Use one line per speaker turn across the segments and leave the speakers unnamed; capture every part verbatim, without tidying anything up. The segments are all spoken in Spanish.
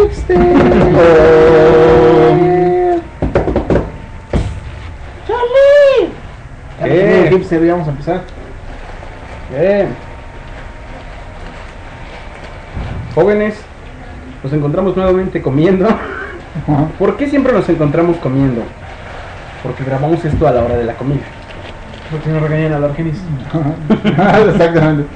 hipster.
Charlie.
¿Qué?
Hipster, ya vamos a empezar.
Bien. Jóvenes, nos encontramos nuevamente comiendo. ¿Por qué siempre nos encontramos comiendo? Porque grabamos esto a la hora de la comida.
Porque nos regañan a la Argenis.
Exactamente.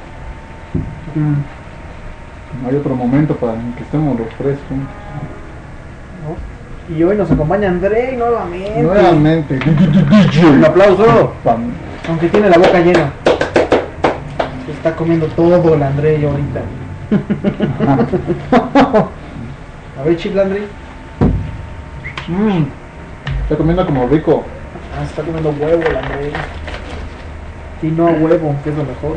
No hay otro momento para que estemos los tres juntos.
Y hoy nos acompaña Andrei nuevamente.
Nuevamente.
Un aplauso.
Pam.
Aunque tiene la boca llena. Se está comiendo todo el Andrei ahorita. A ver, chifla, Andrei.
Mm. Está comiendo como rico.
Ah, se está comiendo huevo el Andrei. Y no a huevo, que es lo mejor.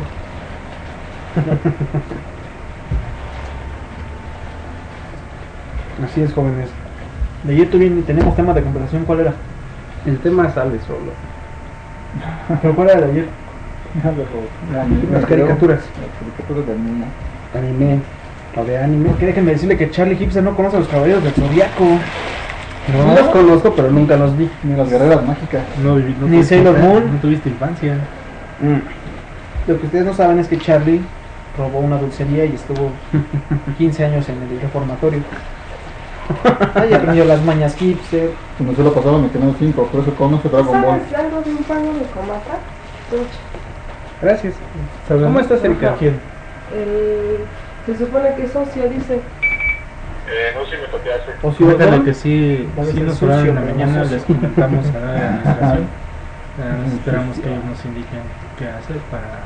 Así es, jóvenes.
De ayer tuvimos, tenemos tema de conversación, ¿cuál era?
El tema sale solo.
¿Pero cuál era el de ayer?
Las caricaturas.
Las caricaturas de anime.
Anime. O de anime.
Porque déjenme decirle que Charlie Hipster no conoce a los caballeros del Zodiaco.
No los conozco, pero nunca los vi.
Ni las guerreras mágicas.
No, viví- no
Ni
tuviste
Sailor
infancia,
Moon.
No tuviste infancia.
Mm.
Lo que ustedes no saben es que Charlie robó una dulcería y estuvo quince años en el reformatorio. Ahí aprendió las mañas Hipster.
Como se lo pasaba en el canal cinco, por eso conoce Dragon Ball.
¿Sabes algo de un pago de comata?
Gracias.
¿Sabes?
¿Cómo estás, Erika?
¿Quién?
El... Se supone que es socio, dice.
Eh, no sé si me toqué hacer.
O
Fíjate que sí,
Debe
sí
ser
nos
sucio,
hablaron en la
pero
mañana,
no
les
sucio.
comentamos a la administración. Nada más esperamos que ellos nos indiquen qué hacer para,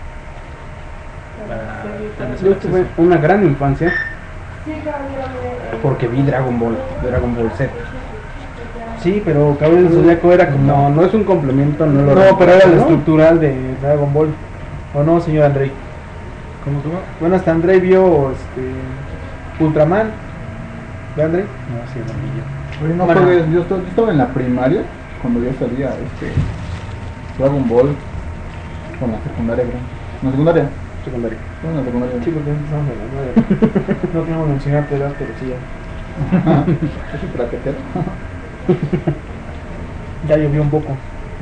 para darles el
Yo tuve
acceso.
una gran infancia
Sí, caballero.
porque vi Dragon Ball, Dragon Ball Z.
Sí, pero Caballeros del Zodiaco era como...
No, no es un complemento, no lo
No, pero era el
¿no?
estructural de Dragon Ball. ¿O no, señor Andrei?
¿Cómo, cómo?
Bueno, hasta Andrei vio este, Ultraman. ¿Ve, Andrei?
No, sí, el
Oye, no
Bueno.
juegues, yo, esto- yo estaba en la primaria cuando ya salía este Dragon Ball con la secundaria, creo. ¿En la secundaria?
Secundario.
No, en la secundaria.
Sí, porque empezamos a las nueve. No tenemos que enseñarte edad, pero sí ya.
¿Es un traquetero?
Ya llovió un poco.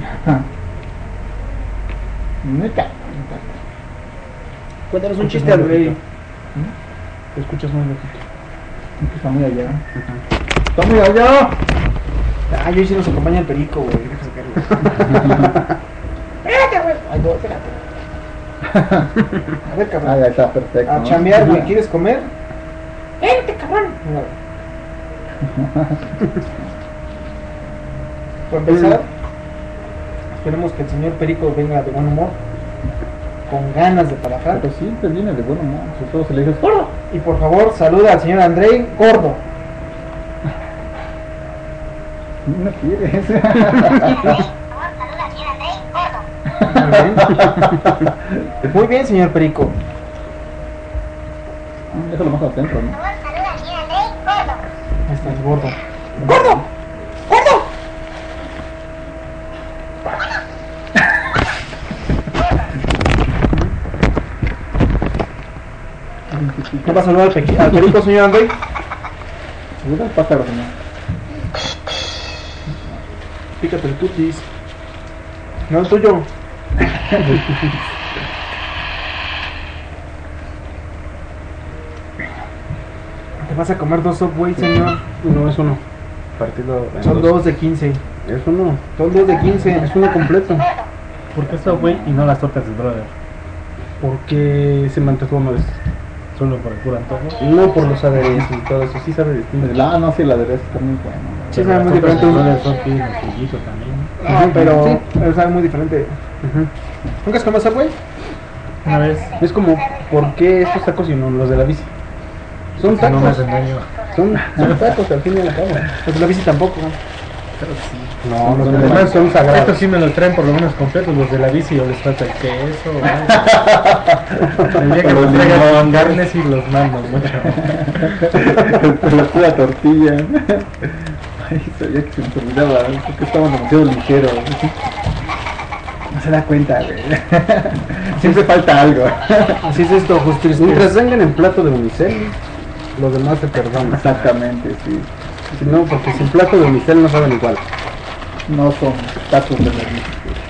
Neta.
Cuéntanos un
Escuchas
chiste,
muy
Andrei.
lejito.
Te escuchas muy lejito.
Está muy allá. Está muy allá.
Ah, yo sí nos acompaña el perico, güey. Deja sacarlo. Espérate, güey. Ay, no, espérate. A ver,
Ah,
cabrón.
ya está perfecto.
A
¿no?
chambear, güey. ¿Quieres comer? Espérate, cabrón. Por empezar, esperemos que el señor Perico venga de buen humor, con ganas de trabajar.
Pero siempre viene de buen humor, sobre todo si le dices
Gordo. Y por favor, saluda al señor Andrei Gordo.
no quieres.
Muy bien, señor Perico.
Déjalo más al centro, ¿no?
Ahí está, es gordo. ¡Gordo! ¡Gordo! ¿Qué va a saludar al, pequi- al Perico, señor Andrei?
Seguro el pájaro, señor.
Pícate el cutis. No es tuyo. ¿Te vas a comer dos Subway, señor?
No, es uno. Partido en
Son dos de quince.
Es uno.
Son dos de quince.
Es uno completo.
¿Por qué Subway y no las tortas del brother?
Porque se me antojó uno de estos.
Solo por el puro antojo.
No por los aderezos y todo eso. Sí sabe distinto.
Ah, no, sí, la de está muy buena.
Sí,
Pero
sabe
las
muy
tortas
diferente.
del brother son piden el pollito también.
No, pero
Sí.
pero sabe muy diferente.
Ujú.
¿Nunca has comido Subway?
Una vez,
Es como, ¿por qué estos tacos y no los de la bici? Son
no me
tacos.
hacen daño.
Son, son tacos al fin y al cabo.
Los de la bici tampoco.
Pero sí.
No, los
Son
demás
demás.
son sagrados.
Estos sí me los traen por lo menos completos, los de la bici o les falta el queso. ¿no? El día que
Los
los traigan con
limones.
carne sí los mando mucho.
La pura tortilla. Ay, sabía que se me olvidaba, porque estaban demasiado ligeros. No se da cuenta, güey. Siempre falta algo.
Así es esto, justicia.
Mientras vengan en plato de unicel. los demás se perdonan.
Exactamente, sí.
Si no, porque sin plato de unicel no saben igual.
No son tacos de la vida.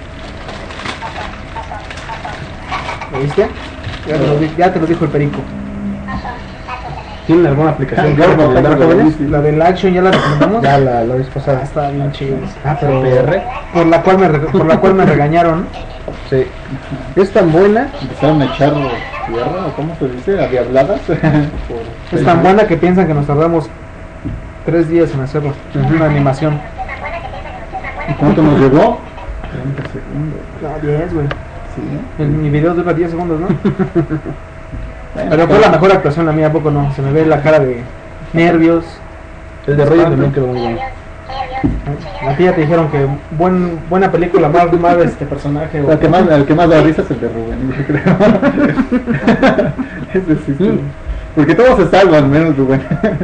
¿Lo viste? Ya te lo, di- ya te lo dijo el perico.
¿Tienen alguna aplicación que
Gordo,
recomendar,
tacos de la
jóvenes?
bici.
La del Action ya la recomendamos.
Ya la, la vez
Ah,
pasada.
está bien chido.
Ah, pero
Pero-
P R.
Por la cual me, re- por la cual me regañaron.
Sí. Es tan buena.
Empezaron a echar tierra, ¿o cómo se dice? A diabladas. Por
Es tan buena que piensan que nos tardamos tres días en hacerlo.
Ujú.
Una animación.
¿Y cuánto nos llevó? treinta segundos.
No, diez, güey.
Sí.
El- Mi video dura diez segundos, ¿no?
Bueno,
Pero fue la mejor actuación, la mía, ¿a poco no? Se me ve la cara de nervios.
El de Roger también quedó muy bueno.
A ti ya te dijeron que buen, buena película, más, más este personaje. o-
El que más, el que más da risa es el de Rubén, yo creo. Ese sí, sí. Porque todos se salvan, menos Rubén.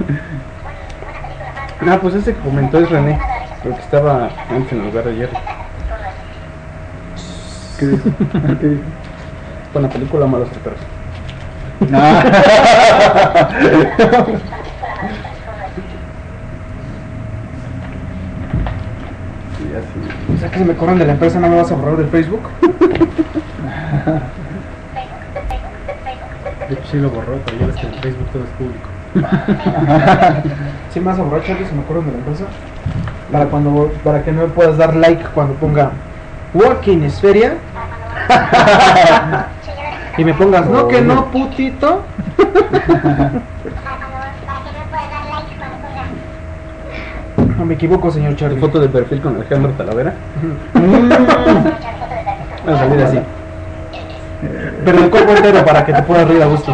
Ah, pues ese que comentó es René. El que estaba antes en el lugar de Jerry.
¿Qué dijo? ¿Qué dijo?
Buena película, malos perros.
Ah. Sí, así.
O sea que si me corren de la empresa, ¿no me vas a borrar del Facebook?
Yo pues sí lo borró, pero ya ves que en Facebook todo es público.
¿Sí me vas a borrar, Charlie, si me corren de la empresa? Para, cuando, para que no me puedas dar like cuando ponga Working es feria. Y me pongas, no que no, putito. No me equivoco, señor Charlie.
Foto de perfil con Alejandro Talavera. Va a salir así.
Pero de cuerpo entero para que te puedas reír a gusto.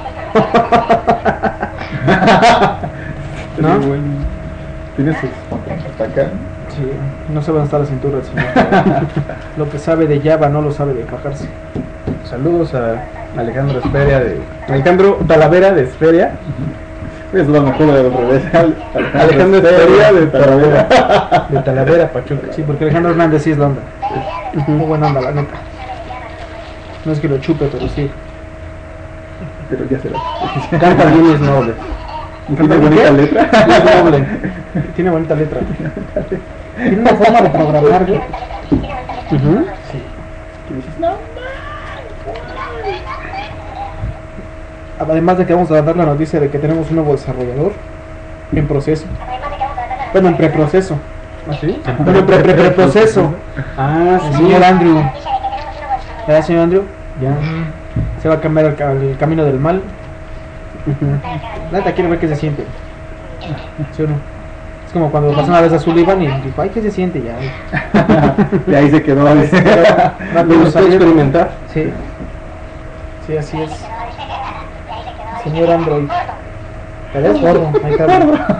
¿No?
Muy bueno. Tiene sus pantalones hasta acá.
Sí, no sabe dónde está la cintura el señor. Lo que sabe de Java no lo sabe de fajarse.
Saludos a Alejandro Esferia de Alejandro Talavera de Esferia.
Es lo mejor de al revés.
Alejandro Esferia de
Talavera.
De Talavera, Pachuca.
Sí, porque Alejandro Hernández sí es la onda. Muy buena onda, la neta. No es que lo chupe, pero sí.
Pero ya será.
Canta bien y es noble.
Tiene bonita letra.
Es noble.
Tiene bonita letra. Tiene una forma de programar, güey.
Ujú.
Que dices, no.
Además de que vamos a dar la noticia de que tenemos un nuevo desarrollador en proceso. Bueno, en preproceso.
¿Ah, sí?
Bueno, en pre pre preproceso.
Ah,
El
sí.
señor Andrew. ¿Verdad, señor Andrew? Ya. Se va a cambiar el, ca- el camino del mal. Neta, quiero ver qué se siente. ¿Sí o no? Es como cuando pasó una vez a Sullivan y dijo, ay, ¿qué se siente ya?
Y ahí se quedó. dice.
No,
Me gustó experimentar.
Sí. Sí, así es. Señor Android. Te ves gordo, ahí está.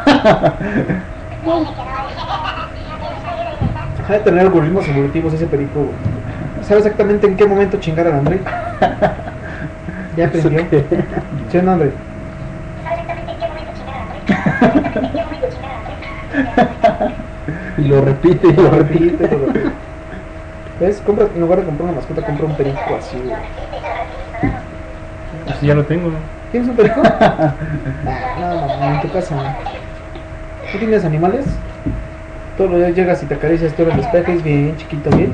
Deja de tener algoritmos evolutivos ese perico, güey. ¿Sabe exactamente en qué momento chingar al Android? Ya aprendió. ¿Sí o no, Android?
Y lo repite y
Lo
lo repite.
repite, lo repite. ¿Ves? Compra, en lugar de comprar una mascota, compra un perico así, güey.
Pues ya lo tengo.
¿Tienes un perico? Ah, no, no, en tu casa. ¿Tú tienes animales? Todos los días llegas y te acaricias todo el espejo, es bien chiquito, bien.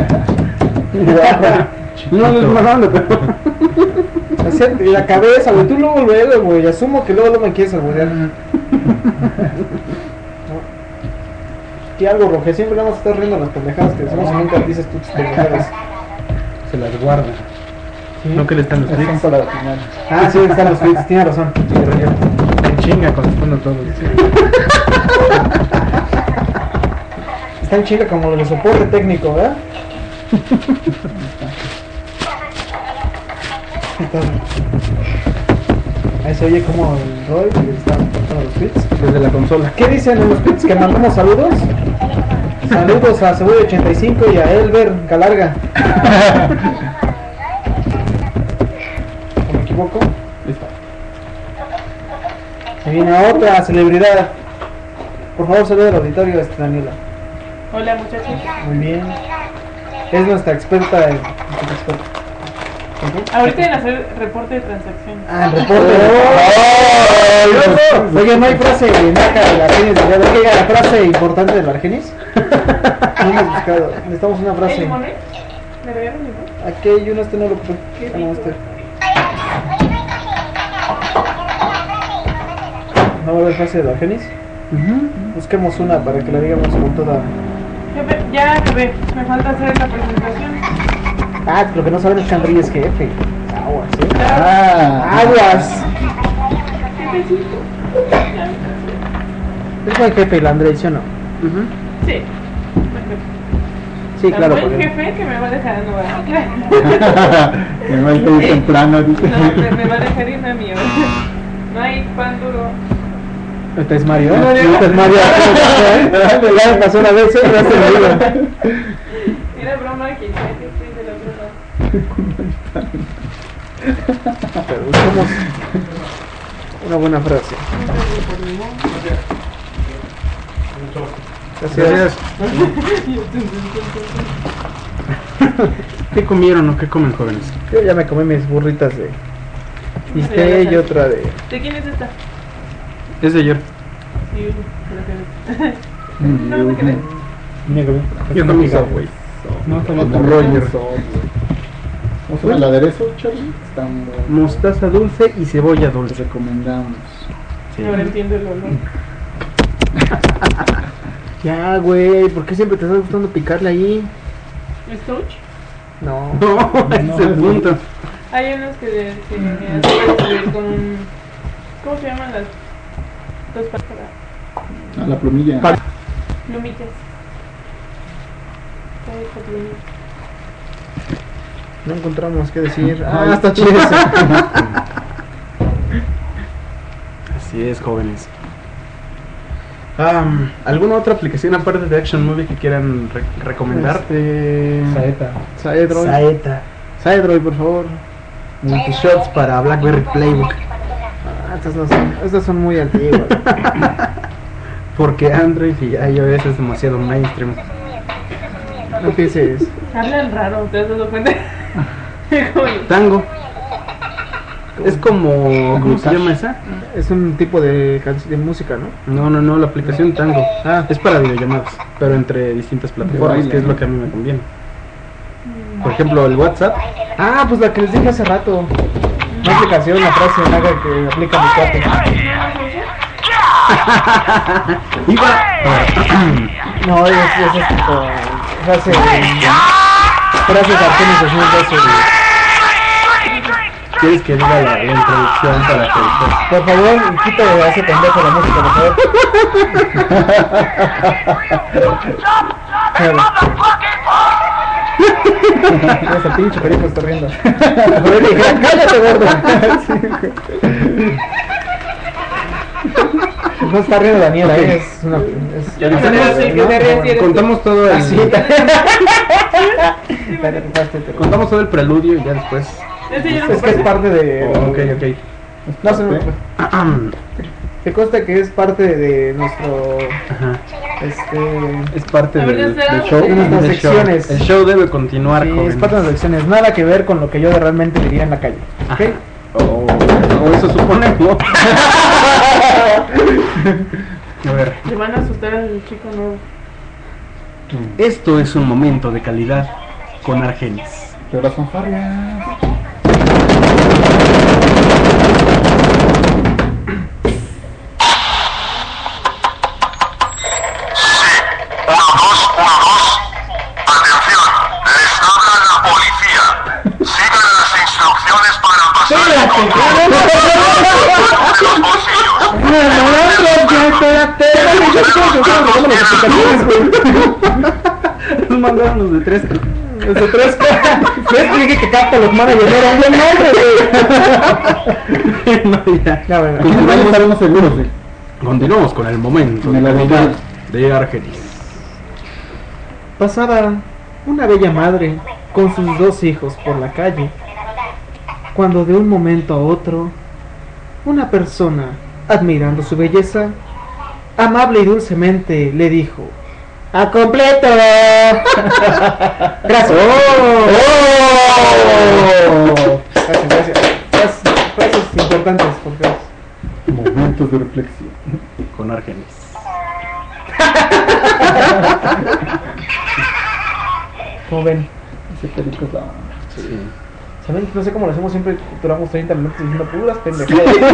No, no es más grande, pero.
Así, y la cabeza, güey, tú luego, luego, güey, asumo que luego no me quieres alburear. ¿No? ¿Qué algo, Roge? Siempre vamos a estar riendo las pendejadas que decimos y nunca dices tú tus pendejadas.
Se las guarda.
¿Sí?
No que le están los
Son
clics.
para la final.
Ah, sí, están los tweets, tiene razón. Sí, Roger.
En chinga correspondo todo.
Está en chinga como lo de soporte técnico, ¿verdad? Ahí se oye como el Roy le está contando los tweets.
Desde la consola.
¿Qué dicen en los tweets? ¿Que mandamos saludos? Saludos a Cebolla ochenta y cinco y a Elber Galarga. ¿O me equivoco?
Listo.
Se viene otra celebridad. Por favor, saluda al auditorio, este, Daniela.
Hola muchachos.
Muy bien. Es nuestra experta en... nuestra experta. ¿En qué?
Ahorita en hacer reporte de transacciones.
Ah, el reporte.
¡Ay,
Oye, ¿no hay frase naca de la Argenis? ¿De qué la frase importante de la Argenis? No hemos buscado. Necesitamos una
¿Hay
frase.
limones? ¿Me regalan limón?
Aquí hay uno, este no lo ocupé.
Qué
Ah, no,
rico.
este. ¿No va a haber frase de la Argenis? Busquemos una para que la digamos con toda.
Jefe, ya acabé. Me falta hacer la presentación.
Ah, lo que no saben es que Andrés es jefe. Aguas, ¿eh?
Ah,
Aguas.
Jefecito.
Es buen jefe el Andrés, ¿sí o no?
Sí.
Sí,
Tan
claro.
buen
porque-
jefe que me va a dejar no va a
me va a ir temprano, dice.
No, me, me va a dejar irme a mí. ahora. No hay pan duro.
Este es Mario.
No, Mario.
Este es Mario. Ya me pasó una vez, ¿eh? Ya se me iba.
Era broma que ya que estoy de la broma.
Pero buscamos una buena frase.
No tengo por limón.
Gracias.
¿Qué comieron o qué comen, jóvenes?
Yo ya me comí mis burritas de bistec y otra de.
¿De quién es esta?
Es de ayer.
Sí, gracias. No me quedé.
Yo comí Subway.
No,
Como
como
Roger.
¿Cómo se llama el aderezo, Charlie? Está muy...
Mostaza dulce y cebolla
Les
dulce.
recomendamos.
Ahora entiendo el olor.
Ya, güey, ¿por qué siempre te está gustando picarle ahí?
¿Es touch?
No.
No, ese es el punto.
Hay unos que, de, que hacen para subir con un... ¿Cómo se llaman las dos patas para
A la plumilla.
Pa-
plumitas? Ay, esta plumita.
No encontramos qué decir.
Ay.
Ah, está chido ese.
Así es, jóvenes. Am, ¿Alguna otra aplicación aparte de Action Movie que quieran re- recomendar?
Este.
Saeta.
Saedroid.
Saeta.
Saedroid, por favor.
Multishots para BlackBerry Playbook.
Ah, estas no son. Estas son muy antiguas.
Porque Android y iOS es demasiado mainstream.
No empieces.
Hablan raro, ¿te has dado cuenta? Como-
Tango. Es como... ¿Cómo se
Glutash.
llama esa?
Es un tipo de, canc- de música, ¿no?
No, no, no, la aplicación Tango.
Ah.
Es para videollamadas, pero entre distintas plataformas,
baile,
que es
¿no?
lo que a mí me conviene. Por ejemplo, el WhatsApp.
Ah, pues la que les dije hace rato. Una aplicación, una frase, nada que aplica mi cuate.
Iba...
No, es, es, es tipo frase. Frases argenis dos mil doce.
¿Quieres que diga la, la introducción para que después...
Por favor, quita de ese pendejo la música, por favor. Claro. Ese pinche perico está riendo. Por ahí le dije, cállate, gordo. No está riendo Daniel, ahí es una. Es,
Ya
no
dije,
me
¿no?
sé que te ríes si eres
Contamos todo
Ah, sí.
el...
Te rifaste, te-
Contamos todo el preludio y ya después...
Ese ya lo
Es que es parte de.
Oh, ok, ok.
No se me. Te consta que es parte de nuestro.
Ajá.
Este.
Es parte
A ver,
del,
ya
del
será.
show.
De nuestras
del show.
secciones.
El show debe continuar,
Sí,
jóvenes.
es parte de las lecciones. Nada que ver con lo que yo realmente diría en la calle.
Ajá.
¿Ok?
Oh, o eso suponemos. A ver,
Le van a asustar al chico nuevo.
esto es un momento de calidad con Argenis.
Pero las fanfarrias.
Uno, dos, uno, dos. Atención, les habla la policía. Sigan las instrucciones para pasar el control de los bolsillos.
Nos mandaron los de tres.
Los de tres. ¿Ves que dije que capta los managers? Era un buen nombre, güey.
No, ya.
Ya, bueno.
No estaremos seguros, sí.
Continuamos con el momento de
Me la
calidad
voy.
de Argenis.
Pasaba una bella madre con sus dos hijos por la calle, cuando de un momento a otro, una persona, admirando su belleza, amable y dulcemente le dijo: ¡a completo! Gracias.
¡Oh!
Gracias, gracias. Frases, frases importantes, por favor.
Momentos de reflexión.
Con Argenis.
¿Cómo ven?
Ese perico es la onda.
Sí.
¿Saben? No sé cómo lo hacemos, siempre duramos treinta minutos diciendo puras pendejadas.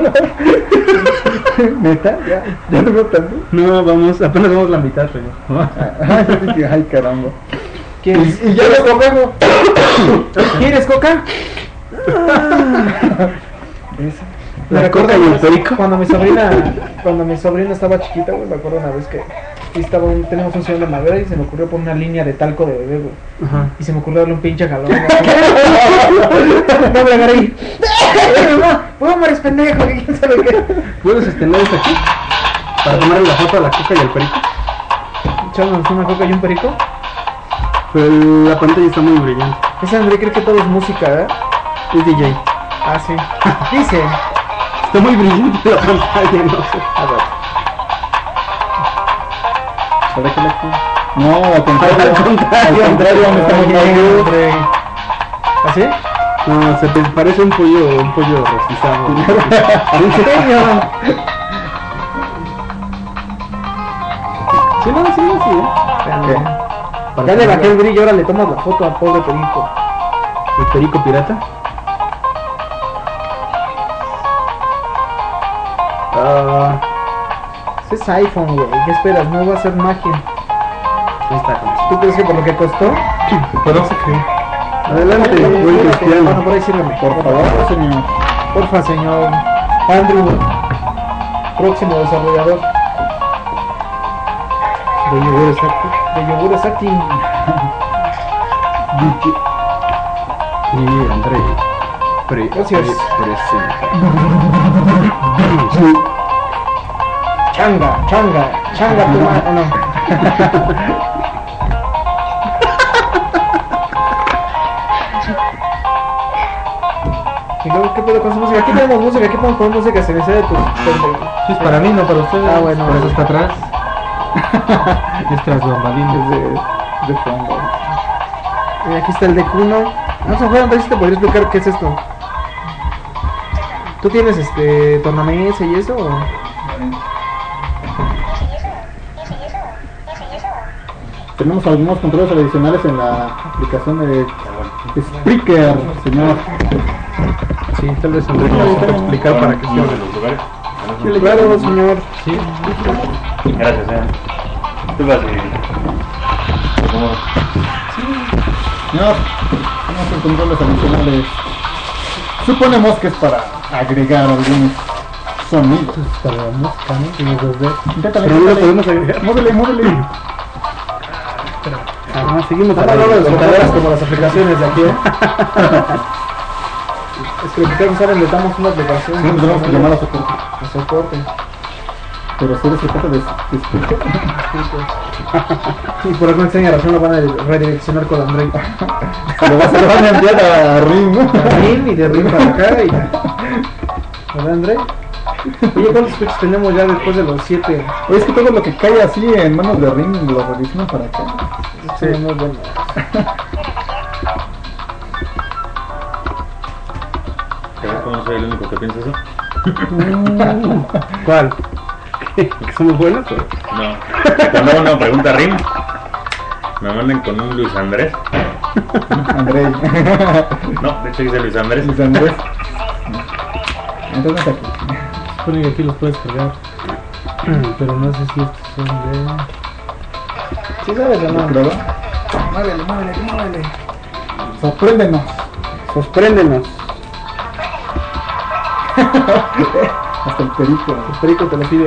¿Neta? ¿Ya? ¿Ya no veo tanto?
No, vamos, apenas vamos la mitad, pero.
Ay, caramba.
¿Quieres?
Y, y ya lo comemos.
¿Quieres coca?
Esa.
Me
La
recuerdo
coca y el
una vez
perico.
Cuando mi sobrina, cuando mi sobrina estaba chiquita, güey, me acuerdo una vez que y estaba un, teníamos un señor de madera y se me ocurrió poner una línea de talco de bebé, güey.
Ajá.
Y se me ocurrió darle un pinche jalón. No me agarré ahí. ¡Vamos, eres pendejo! ¿Quién sabe qué?
¿Puedes extender esto aquí? Para tomarle la foto a la coca y al perico.
Echamos una coca y un perico.
Pero la pantalla está muy brillante.
Ese André cree que todo es música, ¿verdad?
Es D J.
Ah, sí. Dice.
Está muy brillante la pantalla, no sé.
A ver.
¿Para qué la pongo? No, al contrario.
Al contrario,
Al contrario, me está muy mal.
Hombre. ¿Así?
No, se te parece un pollo, un pollo rostizado.
¿En serio?
Sí, no, sí, no, sí, ¿eh?
¿Qué?
Para
Ya le
que
bajé el brillo, ahora le tomas la foto al pobre perico.
¿El perico pirata? Ah,
Ese es iPhone, güey. ¿Qué esperas? No va a ser magia.
ahí está, con eso.
¿Tú crees que por lo que costó?
Pero no se cree. Adelante, buen
Bueno,
cristiano.
por ahí sírveme.
Por favor, señor.
Porfa, señor Andrew, próximo desarrollador
De yogures acti.
de yogures acting.
Y André. Pre
Gracias.
Presenta.
Changa, changa, changa tu madre. No. ¿Y luego qué pedo con esa música? Aquí tenemos música, aquí podemos poner música, se me sale tu pendejo.
Es para mí, no para ustedes.
Ah, bueno.
Por eso está atrás. Es tras bambalinas.
Es de, de fondo.
Y aquí está el de Kuno. Vamos a jugar, entonces te podría explicar qué es esto. ¿Tú tienes este tornamesa y eso? O?
Tenemos algunos controles adicionales en la aplicación de Spreaker, señor.
Sí, tal vez André nos pueda explicar para qué
Uno de
sirve.
los lugares.
Claro, señor.
Sí.
Gracias, eh. Tú vas y... ¿Cómo?
Señor, tenemos los controles adicionales. Suponemos que es para agregar algunos sonidos.
Para la música, ¿no? Tiene dos dedos.
Inténtale,
Pero no lo
inténtale.
podemos agregar.
Móvele, móvele.
Ah, seguimos
No, no, no, las computadoras
hablando.
como las aplicaciones de aquí, ¿eh? Es que lo que ustedes no saben, le damos una aplicación.
Sí, tenemos que llamar a soporte.
A soporte.
Pero si eres soporte de, de Spreaker.
Y por alguna extraña razón lo van a redireccionar con André.
Lo vas a, lo van a enviar a Ring.
Rim y de Rim para acá y... ¿Verdad, André? Oye, ¿cuántos switches tenemos ya después de los siete?
Oye, es que todo lo que cae así en manos de Ring lo redireccionan para acá.
Sí, muy bueno.
¿Sabes cómo soy el único que piensa eso?
¿Cuál? ¿Que somos buenos o?
No. Cuando uno pregunta a Rim, me mandan con un Luis Andrés.
André.
No, de hecho dice Luis Andrés.
Luis Andrés. Entonces aquí.
Supone que aquí los puedes cargar. Pero no sé si estos son de...
¿Sí sabes o no?
¿Prueba?
Muévele, muévele, muévele.
Sorpréndenos.
Sorpréndenos.
Hasta el perico.
El perico te lo pide.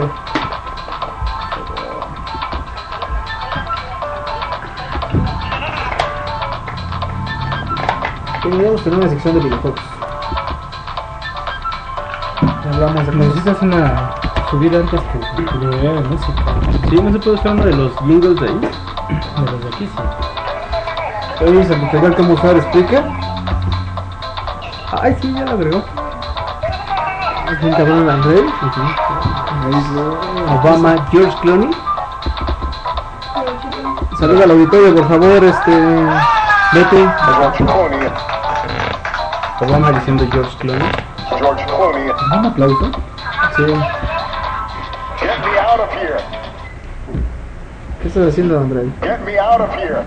Deberíamos tener una sección de videojuegos. Hablamos de cosas.
Necesitas una... subir antes tu, tu librería de música.
Sí, no se puede usar uno de los jingles de ahí.
De los de aquí, sí.
Oye, ¿se te pegó el cómo usar Spreaker?
Ay, sí, ya lo agregó.
Es un cabrón el André.
Obama, George Clooney.
Saluda al auditorio, por favor, este... Vete.
George Clooney.
Obama diciendo George Clooney.
George Clooney.
¿Un aplauso?
Sí.
Get me out of here.
¿Qué estás haciendo, André?
Get me out of here.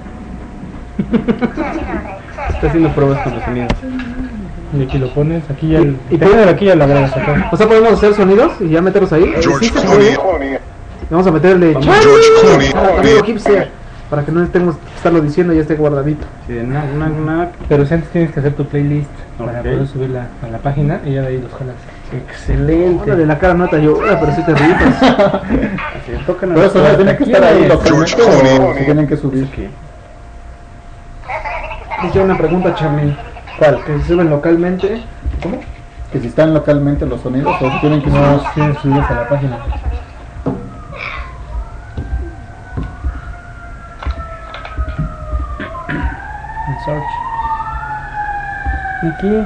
Está haciendo pruebas con los sonidos.
Y aquí lo pones, aquí ya el...
¿Y
Y
tú?
aquí ya lo agregas acá.
O sea, podemos hacer sonidos y ya meterlos ahí.
George
Sí se
Clooney.
puede. Vamos a meterle
Vamos,
Charlie,
George Clooney.
al amigo hipster, para que no estemos que estarlo diciendo y ya esté guardadito.
Sí, de nac, nac, nac.
Pero si antes tienes que hacer tu playlist para
Ok.
poder subirla a la página y ya de ahí los jalas.
Excelente.
Órale, la cara no te ayuda, pero sí te rifas.
Así, tocan a
Pero
la
eso
puerta.
tiene que
¿Quién
estar ahí
es?
localmente
George
o
Clooney.
se tienen que subir.
¿Qué?
Hice una pregunta, Charlie.
¿Cuál?
Que se suben localmente. ¿Cómo?
Que si están localmente los sonidos o si tienen que
No,
subir.
tienes que subirlos a la página.
En search. Aquí.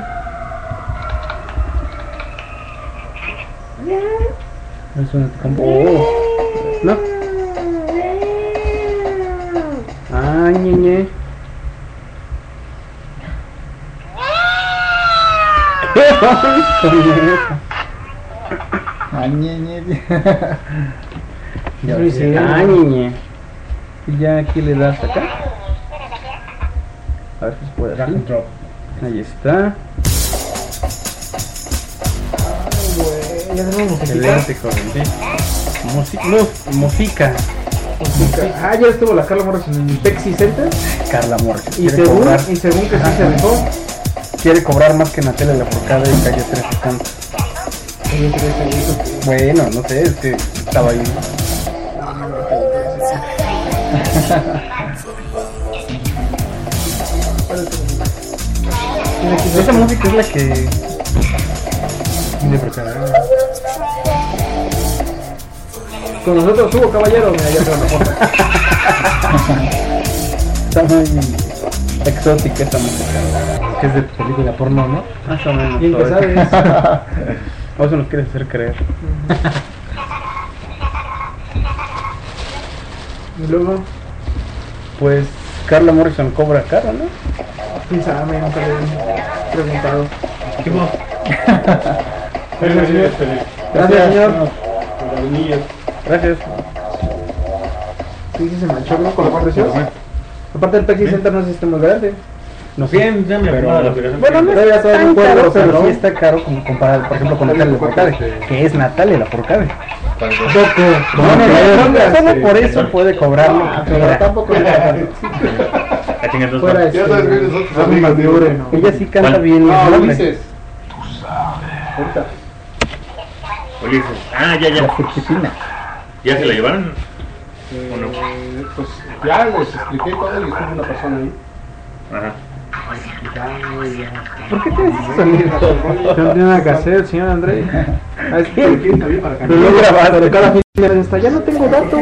Es una
Oh. No. Ay, ñeñe. ¿Qué vamos con eso?
Ay, ñe, ñe, ñe.
Ya
Sí,
ves,
sí.
ay, ñeñe. Y ya aquí le das acá. A ver si se puede
drag
así.
and drop.
Ahí está.
Ya tenemos musiquita.
Excelente, joven. Sí. Musi- mu- música.
Ah, ya estuvo la Carla Morris en el Pepsi Center.
Carla Morris.
Y
Quiere
según,
cobrar.
y según que sí se dejó.
Quiere cobrar más que Natalia Lafourcade y Calle trece Canto. Bueno, no sé, es que estaba ahí. Esa música es la que.
Con nosotros subo, caballero. Mira, ya tengo la puerta.
Está muy exótica esta música.
Que es de película porno, ¿no?
Más o menos.
Bien que
¿sabes?
sabes.
O eso nos quieres hacer creer.
Y luego,
Pues Carla Morrison cobra caro, ¿no?
quién sabe, nunca le he preguntado.
Gracias, señor.
Gracias, señor.
Gracias.
Sí, sí se manchó, ¿no? Con los precios. Aparte el Pepsi Center no es este muy grande.
No sé.
Bien, ya me
Pero-
acomodó la aplicación.
Bueno, no
Todavía
está
todo
tan
un cuadro,
caro, pero
pero-
sí está caro como comparado, por ejemplo, con Natalia Lafourcade, que es Natalia Lafourcade.
¿Cuánto?
No, no, no, no, solo por eso puede cobrarlo.
Pero tampoco
Ah, chinga, entonces,
fuera este.
Ya sabes que nosotros
Rami
amigos,
Madure,
digo.
¿no?
Ella sí canta
¿Cuál?
bien.
No,
¿no?
Ulises.
Ulises. Ah, ya,
La
ya.
Furtifina.
¿Ya se la llevaron? ¿O no?
Eh, pues ya les expliqué todo y estuvo una persona ahí.
Ajá.
¿Por qué tienes ese sonido?
No tiene nada que hacer, señor André. Ah, es que-
¿Quién también para
Pero
cambiar?
luego grabado, pero cada fin de semana está, ya no tengo datos.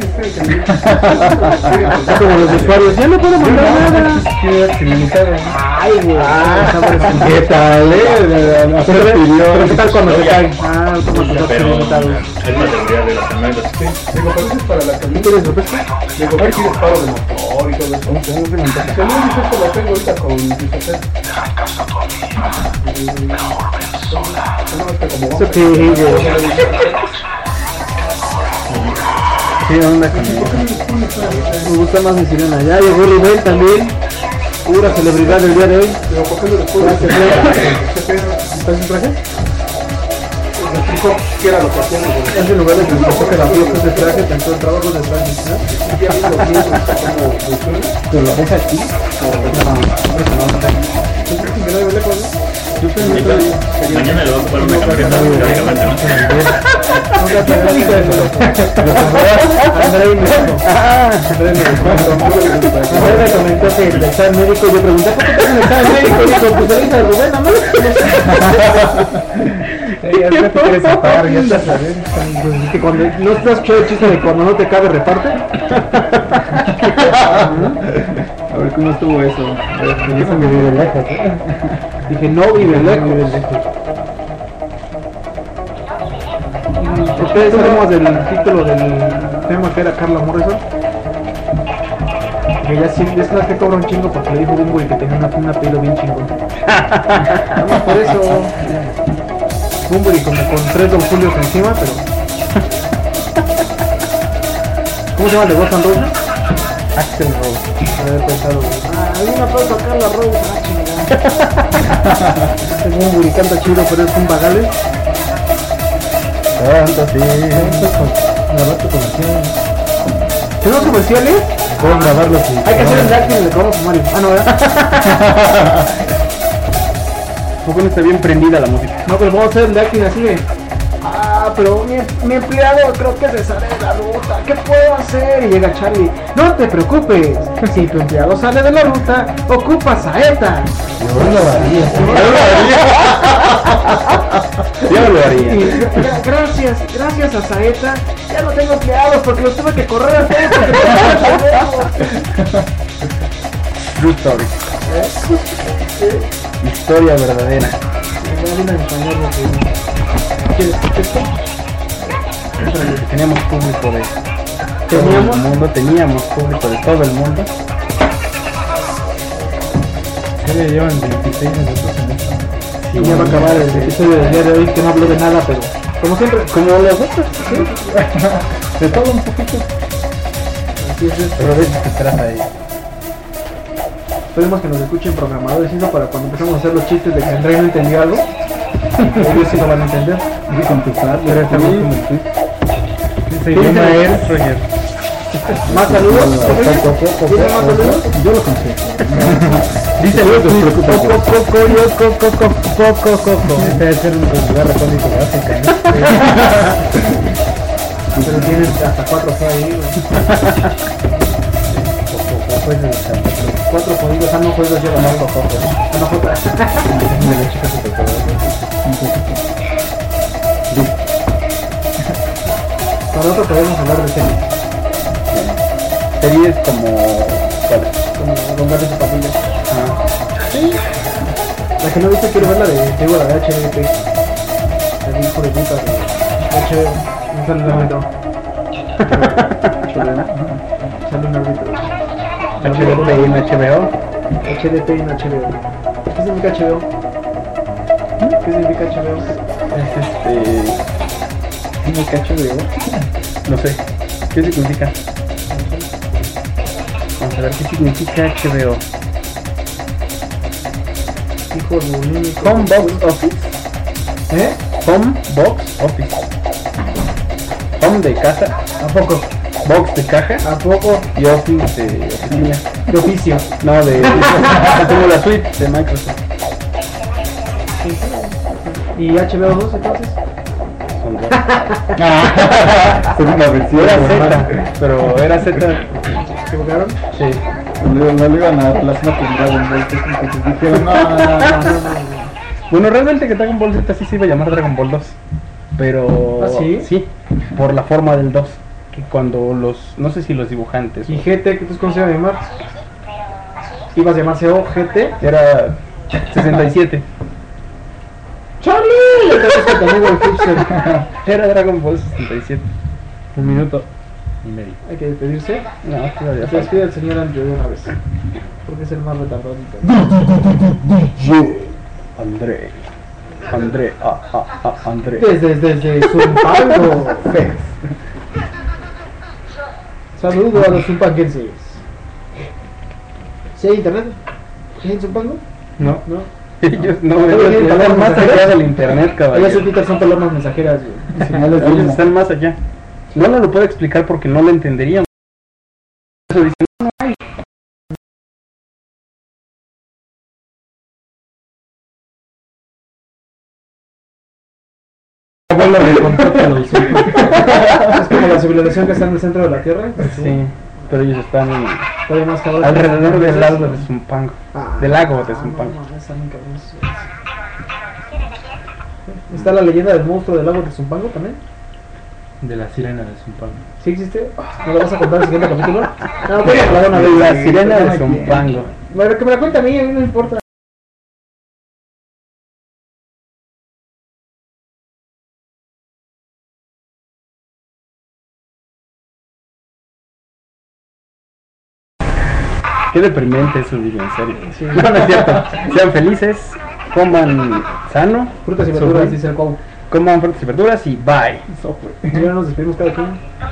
Está como los usuarios, ya no puedo mandar nada. Ay, güey.
¿Qué tal, eh? Hacer
Pero,
pidió.
pero ¿qué tal cuando se caen? Ah, toma tus datos
Pero
ilimitados.
es la seguridad de los anuelos.
Digo, pero eso es para la
¿Qué
camioneta.
quieres, refresco?
Digo, a ver si les paro de motor y todo eso. Si no, dices que lo tengo ahorita con mi papel.
Eso que, güey.
¿Qué onda con ella?
Me gusta más mi sirena. Ya llegó Rubén también. Pura celebridad del día de hoy.
Digo, ¿por qué no les puedo decir?
¿Estás en traje?
Me explicó qué era lo que hacían.
Es el lugar de que me pasó que la fiesta es de traje, tanto el trabajo es de traje. ¿No?
Y ya viendo bien cómo funciona.
¿Pero lo ves aquí?
Mañana le voy a ocupar una camioneta, teóricamente, ¿no?
André me dijo. André me dijo. André me comentó que el examen médico, yo pregunté, ¿por qué te hacen el examen médico? Dijo, pues el hija de Rubén, ¿no?
Ya te quieres separar, ya estás a ver.
Pues que cuando no estás chido el chiste de cuando no te cabe reparte.
A ver cómo estuvo eso. A ver,
Y eso me vive lejos. ¿eh? Dije, no vive lejos. Ustedes sabemos del título del tema que era Carla Morrison. Que ya sí, es la que cobra un chingo porque le dijo Bumbo y que tenía una, un apellido bien chingón. Vamos por eso. Bumburi como con tres Don Julios encima, pero... ¿Cómo se llama el de Ghost and Roses?
Axel Rose.
Haber pensado, ah, a mí me puedo tocar la Rose, ah, chingada. Este Bumburi canta chido, pero es un bagales.
Tanto sí.
Grabar tu comercial.
¿Tenemos comerciales?
Pueden grabarlo si.
Hay que hacer el acting de cómo Mario. Ah, no, ¿verdad?
Poco no está bien prendida la música.
No, pero vamos a hacer el acting así de... Ah, pero mi, mi empleado creo que se sale de la ruta. ¿Qué puedo hacer? Y llega Charlie. No te preocupes. Si tu empleado sale de la ruta, ocupa saeta.
Yo lo haría.
Yo lo haría.
Y gra- gracias, gracias a Saeta, ya no tengo empleados porque los tuve que correr a todos porque no
True story. Historia verdadera.
¿Quieres que esto?
Teníamos público de
¿Teníamos?
todo el mundo, teníamos público de todo el mundo.
Ya le llevan veintiséis minutos en esto.
Y ya va a acabar el episodio del día de hoy que no habló de nada, pero como siempre,
Como los otros, ¿sí?
De todo un poquito.
así es esto.
Pero de eso se trata ahí.
Esperemos que nos escuchen programadores, sino para cuando empezamos a hacer los chistes de que André no entendió algo, ellos sí lo van a entender.
Hay que contestar.
Pero está bien como el tweet. Ese idioma es, Roger.
¿Más saludos? ¿Dice más saludos?
Yo lo contesto.
Dice
No te
Luis,
preocupes,
coco,
güey.
coco, yo, coco, coco, coco, coco.
Este debe ser un lugar recóndito de África, ¿no?
Pero tienes hasta cuatro G ahí, güey.
Pues de Santa Cruz.
Cuatro jodidos, ah no juegos llevan algo, joder. Ah no joder.
De la chica se tocó. Un poquito.
Para otro podemos hablar de series,
Series como... ¿cuáles?
como Don Gato y su familia.
Ah,
La que no viste quiero ver la de, digo la de H D P. El hijo de puta de H B O. No sale un árbitro. Sale un árbitro.
H B O en H B O.
H D P en H B O. ¿Qué significa H B O? ¿Qué significa H B O?
Es este... ¿Tiene H B O? No sé. ¿Qué significa? Vamos a ver qué significa H B O.
Hijo de un único.
Home Box Office.
¿Eh?
Home Box Office. Home de casa.
¿A poco?
Box de caja.
¿A poco?
Y Office de oficina.
De oficio.
No, de... como la suite de Microsoft.
¿Y H B O dos entonces?
Son dos.
Es una versión.
Era Z, pero era Z.
¿Se equivocaron?
Sí.
No, no le iban a plasmar con Dragon Ball. Entonces dijeron, no, no, no, no.
Bueno, realmente que Dragon Ball Z sí se iba a llamar Dragon Ball dos. Pero...
¿Ah, sí?
Sí, por la forma del dos. Que cuando los... no sé si los dibujantes...
¿Y
o-
G T? ¿Qué tú cómo se iba a llamar? ¿Ibas a llamarse O G T?
Era sesenta y siete.
¡Charlie! Le traes a tu amigo el hipster.
Era Dragon Ball sesenta y siete. Un minuto y medio.
Hay que despedirse.
No, todavía
Se
falta.
despide el señor Andrew de una vez. Porque es el más retardado.
André. André. Ah, ah, ah, André.
Desde, desde Zumpango. Fest. Saludo a los zumpanguenses. ¿Sí hay internet? ¿Sí hay Zumpango?
No.
No.
Ellos no,
Oye,
ellos
¿tienen
están
palomas
más
mensajeras?
allá del internet,
Ellas
caballero.
ahorita son palomas mensajeras, güey. Señales de
Ellos
humo.
están más allá. No nos lo puedo explicar porque no lo entenderíamos. Eso dicen, no hay.
Bueno, de contacto a los zumpango. Es como la civilización que está en el centro de la Tierra.
Sí, pero ellos están
Todavía más cabrón.
alrededor del lago de Zumpango.
Ah,
Del lago de
ah,
Zumpango.
no, no, está bien cabrón. ¿Está la leyenda del monstruo del lago de Zumpango también?
De la sirena de Zumpango.
¿Sí existe? ¿Me lo vas a contar en el siguiente capítulo? No, voy a hablar una vez.
La sirena de Zumpango.
Bueno, que me la cuente a mí, a mí no me importa.
Qué deprimente su vida, en serio.
Sí.
No, no es cierto. Sean felices, coman sano.
Frutas y
Su-
verduras, dice el Cuau.
coman frutas y verduras y bye.
Eso fue. Y ahora nos despedimos cada quien.